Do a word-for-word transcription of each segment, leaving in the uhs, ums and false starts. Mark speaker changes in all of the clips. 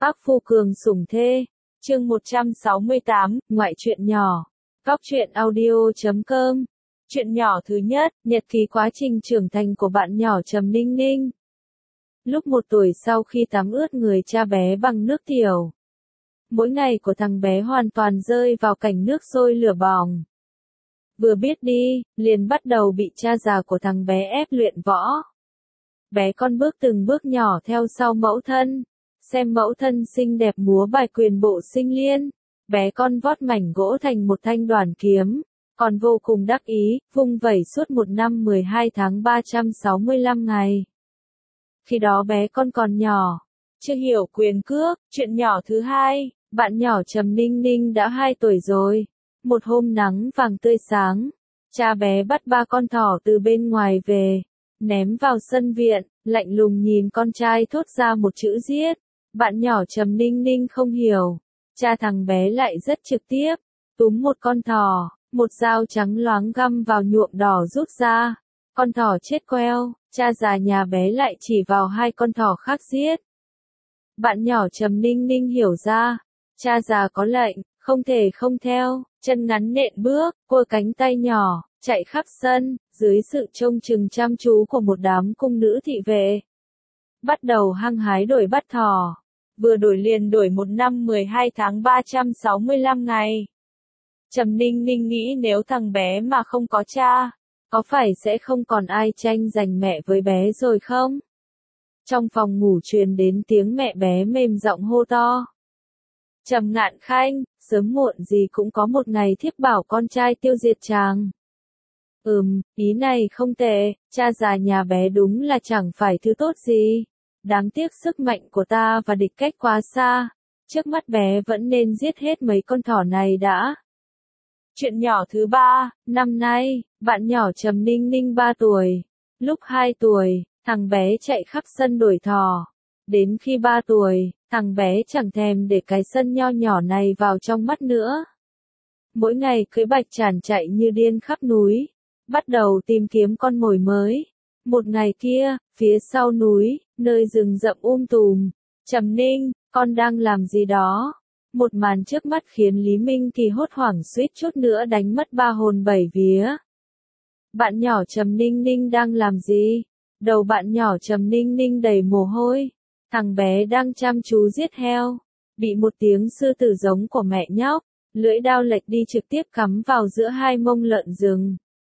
Speaker 1: Ác phu cường sủng thê. Chương một trăm sáu mươi tám, ngoại truyện nhỏ. Góc truyện audio chấm com. Chuyện nhỏ thứ nhất, nhật ký quá trình trưởng thành của bạn nhỏ Trầm Ninh Ninh. Lúc một tuổi sau khi tắm ướt người cha bé bằng nước tiểu. Mỗi ngày của thằng bé hoàn toàn rơi vào cảnh nước sôi lửa bỏng. Vừa biết đi, liền bắt đầu bị cha già của thằng bé ép luyện võ. Bé con bước từng bước nhỏ theo sau mẫu thân. Xem mẫu thân xinh đẹp múa bài quyền bộ sinh liên. Bé con vót mảnh gỗ thành một thanh đoản kiếm. Còn vô cùng đắc ý, vung vẩy suốt một năm mười hai tháng ba trăm sáu mươi lăm ngày. Khi đó bé con còn nhỏ, chưa hiểu quyền cước. Chuyện nhỏ thứ hai, bạn nhỏ Trầm Ninh Ninh đã hai tuổi rồi. Một hôm nắng vàng tươi sáng, cha bé bắt ba con thỏ từ bên ngoài về, ném vào sân viện, lạnh lùng nhìn con trai thốt ra một chữ giết. Bạn nhỏ Trầm Ninh Ninh không hiểu, cha thằng bé lại rất trực tiếp, túm một con thỏ, một dao trắng loáng găm vào nhuộm đỏ rút ra. Con thỏ chết queo, cha già nhà bé lại chỉ vào hai con thỏ khác giết. Bạn nhỏ Trầm Ninh Ninh hiểu ra, cha già có lệnh, không thể không theo, chân ngắn nện bước, cua cánh tay nhỏ, chạy khắp sân, dưới sự trông chừng chăm chú của một đám cung nữ thị vệ. Bắt đầu hăng hái đuổi bắt thỏ, vừa đuổi liền đuổi một năm mười hai tháng ba trăm sáu mươi lăm ngày. Trầm Ninh Ninh nghĩ nếu thằng bé mà không có cha, có phải sẽ không còn ai tranh giành mẹ với bé rồi không? Trong phòng ngủ truyền đến tiếng mẹ bé mềm giọng hô to. Trầm Ngạn Khanh, sớm muộn gì cũng có một ngày thiếp bảo con trai tiêu diệt chàng. Ừm, ý này không tệ, cha già nhà bé đúng là chẳng phải thứ tốt gì. Đáng tiếc sức mạnh của ta và địch cách quá xa. Trước mắt bé vẫn nên giết hết mấy con thỏ này đã. Chuyện nhỏ thứ ba, năm nay, bạn nhỏ Trầm Ninh Ninh ba tuổi. Lúc hai tuổi, thằng bé chạy khắp sân đuổi thỏ. Đến khi ba tuổi, thằng bé chẳng thèm để cái sân nho nhỏ này vào trong mắt nữa. Mỗi ngày cưỡi bạch tràn chạy như điên khắp núi, bắt đầu tìm kiếm con mồi mới. Một ngày kia, phía sau núi, nơi rừng rậm um tùm, Trầm Ninh, con đang làm gì đó? Một màn trước mắt khiến Lý Minh Kỳ hốt hoảng suýt chút nữa đánh mất ba hồn bảy vía. Bạn nhỏ Trầm Ninh Ninh đang làm gì? Đầu bạn nhỏ Trầm Ninh Ninh đầy mồ hôi. Thằng bé đang chăm chú giết heo, bị một tiếng sư tử giống của mẹ nhóc, lưỡi dao lệch đi trực tiếp cắm vào giữa hai mông lợn rừng.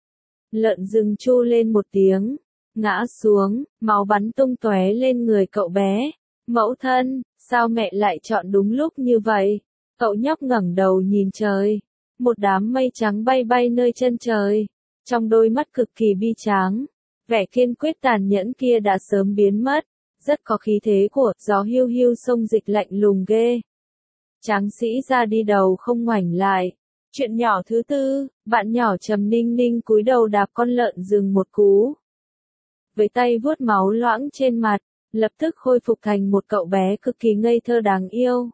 Speaker 1: Lợn rừng tru lên một tiếng, ngã xuống, máu bắn tung tóe lên người cậu bé. Mẫu thân, sao mẹ lại chọn đúng lúc như vậy? Cậu nhóc ngẩng đầu nhìn trời, một đám mây trắng bay bay nơi chân trời, trong đôi mắt cực kỳ bi tráng, vẻ kiên quyết tàn nhẫn kia đã sớm biến mất. Rất có khí thế của gió hiu hiu sông dịch lạnh lùng ghê. Tráng sĩ ra đi đầu không ngoảnh lại. Chuyện nhỏ thứ tư, bạn nhỏ Trầm Ninh Ninh cúi đầu đạp con lợn rừng một cú. Với tay vuốt máu loãng trên mặt, lập tức khôi phục thành một cậu bé cực kỳ ngây thơ đáng yêu.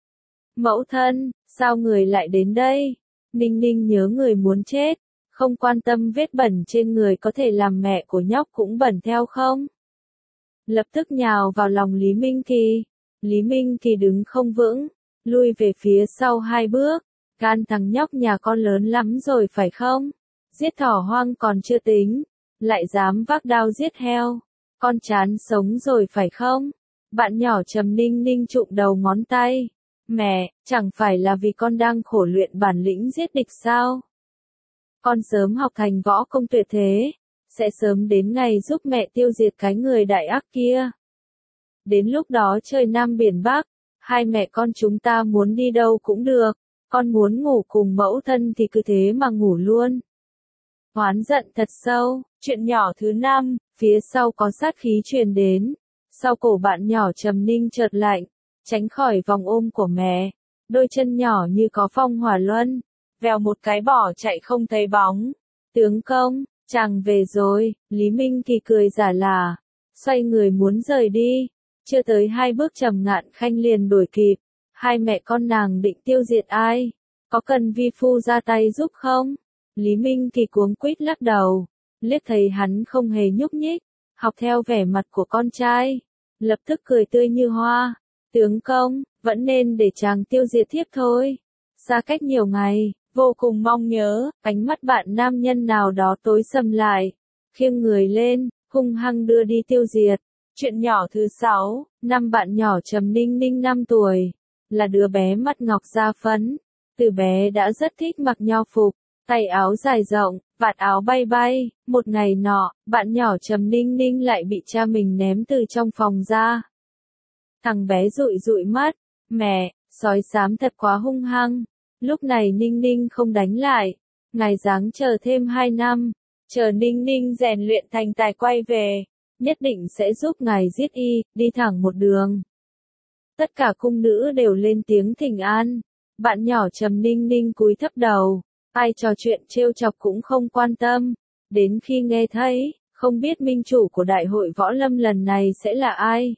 Speaker 1: Mẫu thân, sao người lại đến đây? Ninh Ninh nhớ người muốn chết, không quan tâm vết bẩn trên người có thể làm mẹ của nhóc cũng bẩn theo không? Lập tức nhào vào lòng Lý Minh Kỳ. Lý Minh Kỳ đứng không vững, lui về phía sau hai bước. Gan thằng nhóc nhà con lớn lắm rồi phải không? Giết thỏ hoang còn chưa tính, lại dám vác đao giết heo. Con chán sống rồi phải không? Bạn nhỏ Trầm Ninh Ninh chụm đầu ngón tay. Mẹ, chẳng phải là vì con đang khổ luyện bản lĩnh giết địch sao? Con sớm học thành võ công tuyệt thế, sẽ sớm đến ngày giúp mẹ tiêu diệt cái người đại ác kia. Đến lúc đó trời Nam biển Bắc, hai mẹ con chúng ta muốn đi đâu cũng được, con muốn ngủ cùng mẫu thân thì cứ thế mà ngủ luôn. Oán giận thật sâu, chuyện nhỏ thứ năm, phía sau có sát khí truyền đến, sau cổ bạn nhỏ Trầm Ninh chợt lạnh, tránh khỏi vòng ôm của mẹ, đôi chân nhỏ như có phong hỏa luân, vèo một cái bỏ chạy không thấy bóng. Tướng công, chàng về rồi, Lý Minh Kỳ cười giả lả, xoay người muốn rời đi, chưa tới hai bước Trầm Ngạn Khanh liền đuổi kịp, hai mẹ con nàng định tiêu diệt ai, có cần vi phu ra tay giúp không? Lý Minh Kỳ cuống quýt lắc đầu, liếc thấy hắn không hề nhúc nhích, học theo vẻ mặt của con trai, lập tức cười tươi như hoa, Tướng công, vẫn nên để chàng tiêu diệt thiếp thôi. Xa cách nhiều ngày, vô cùng mong nhớ, ánh mắt bạn nam nhân nào đó tối sầm lại, khiêng người lên, hung hăng đưa đi tiêu diệt. Chuyện nhỏ thứ sáu, năm bạn nhỏ Trầm Ninh Ninh năm tuổi, là đứa bé mắt ngọc da phấn, từ bé đã rất thích mặc nho phục, tay áo dài rộng, vạt áo bay bay. Một ngày nọ, bạn nhỏ Trầm Ninh Ninh lại bị cha mình ném từ trong phòng ra. Thằng bé dụi dụi mắt, mẹ, sói xám thật quá hung hăng. Lúc này Ninh Ninh không đánh lại, ngài giáng chờ thêm hai năm, chờ Ninh Ninh rèn luyện thành tài quay về, nhất định sẽ giúp ngài giết y, đi thẳng một đường. Tất cả cung nữ đều lên tiếng thỉnh an, bạn nhỏ Trầm Ninh Ninh cúi thấp đầu, ai trò chuyện trêu chọc cũng không quan tâm, đến khi nghe thấy, không biết minh chủ của đại hội võ lâm lần này sẽ là ai.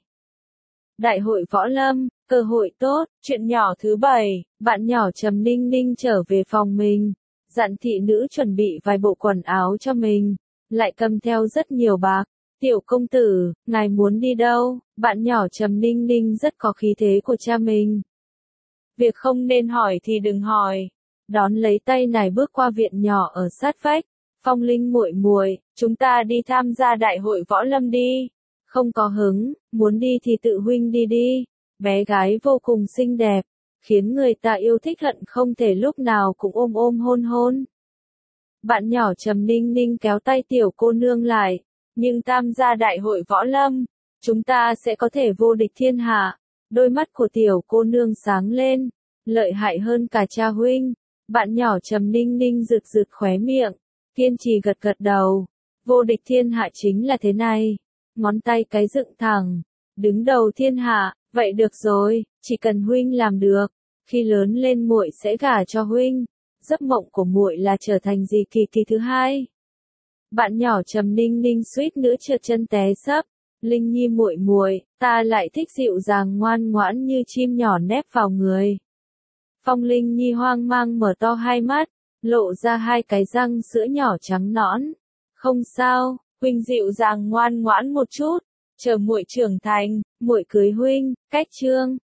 Speaker 1: Đại hội võ lâm, cơ hội tốt. Chuyện nhỏ thứ bảy, bạn nhỏ Trầm Ninh Ninh trở về phòng mình, dặn thị nữ chuẩn bị vài bộ quần áo cho mình, lại cầm theo rất nhiều bạc. Tiểu công tử, ngài muốn đi đâu? Bạn nhỏ Trầm Ninh Ninh rất có khí thế của cha mình. Việc không nên hỏi thì đừng hỏi. Đón lấy tay này bước qua viện nhỏ ở sát vách. Phong Linh muội muội, chúng ta đi tham gia đại hội võ lâm đi. Không có hứng, muốn đi thì tự huynh đi đi. Bé gái vô cùng xinh đẹp, khiến người ta yêu thích hận không thể lúc nào cũng ôm ôm hôn hôn. Bạn nhỏ Trầm Ninh Ninh kéo tay tiểu cô nương lại, nhưng tham gia đại hội võ lâm, chúng ta sẽ có thể vô địch thiên hạ. Đôi mắt của tiểu cô nương sáng lên, lợi hại hơn cả cha huynh. Bạn nhỏ Trầm Ninh Ninh rực rực khóe miệng, kiên trì gật gật đầu. Vô địch thiên hạ chính là thế này. Ngón tay cái dựng thẳng, đứng đầu thiên hạ, vậy được rồi, chỉ cần huynh làm được, khi lớn lên muội sẽ gả cho huynh. Giấc mộng của muội là trở thành dì Kỳ Kỳ thứ hai. Bạn nhỏ Trầm Ninh Ninh suýt nữa trượt chân té sấp. Linh Nhi muội muội, ta lại thích dịu dàng ngoan ngoãn như chim nhỏ nép vào người. Phong Linh Nhi hoang mang mở to hai mắt, lộ ra hai cái răng sữa nhỏ trắng nõn. Không sao, huynh dịu dàng ngoan ngoãn một chút, chờ muội trưởng thành, muội cưới huynh. Cách chương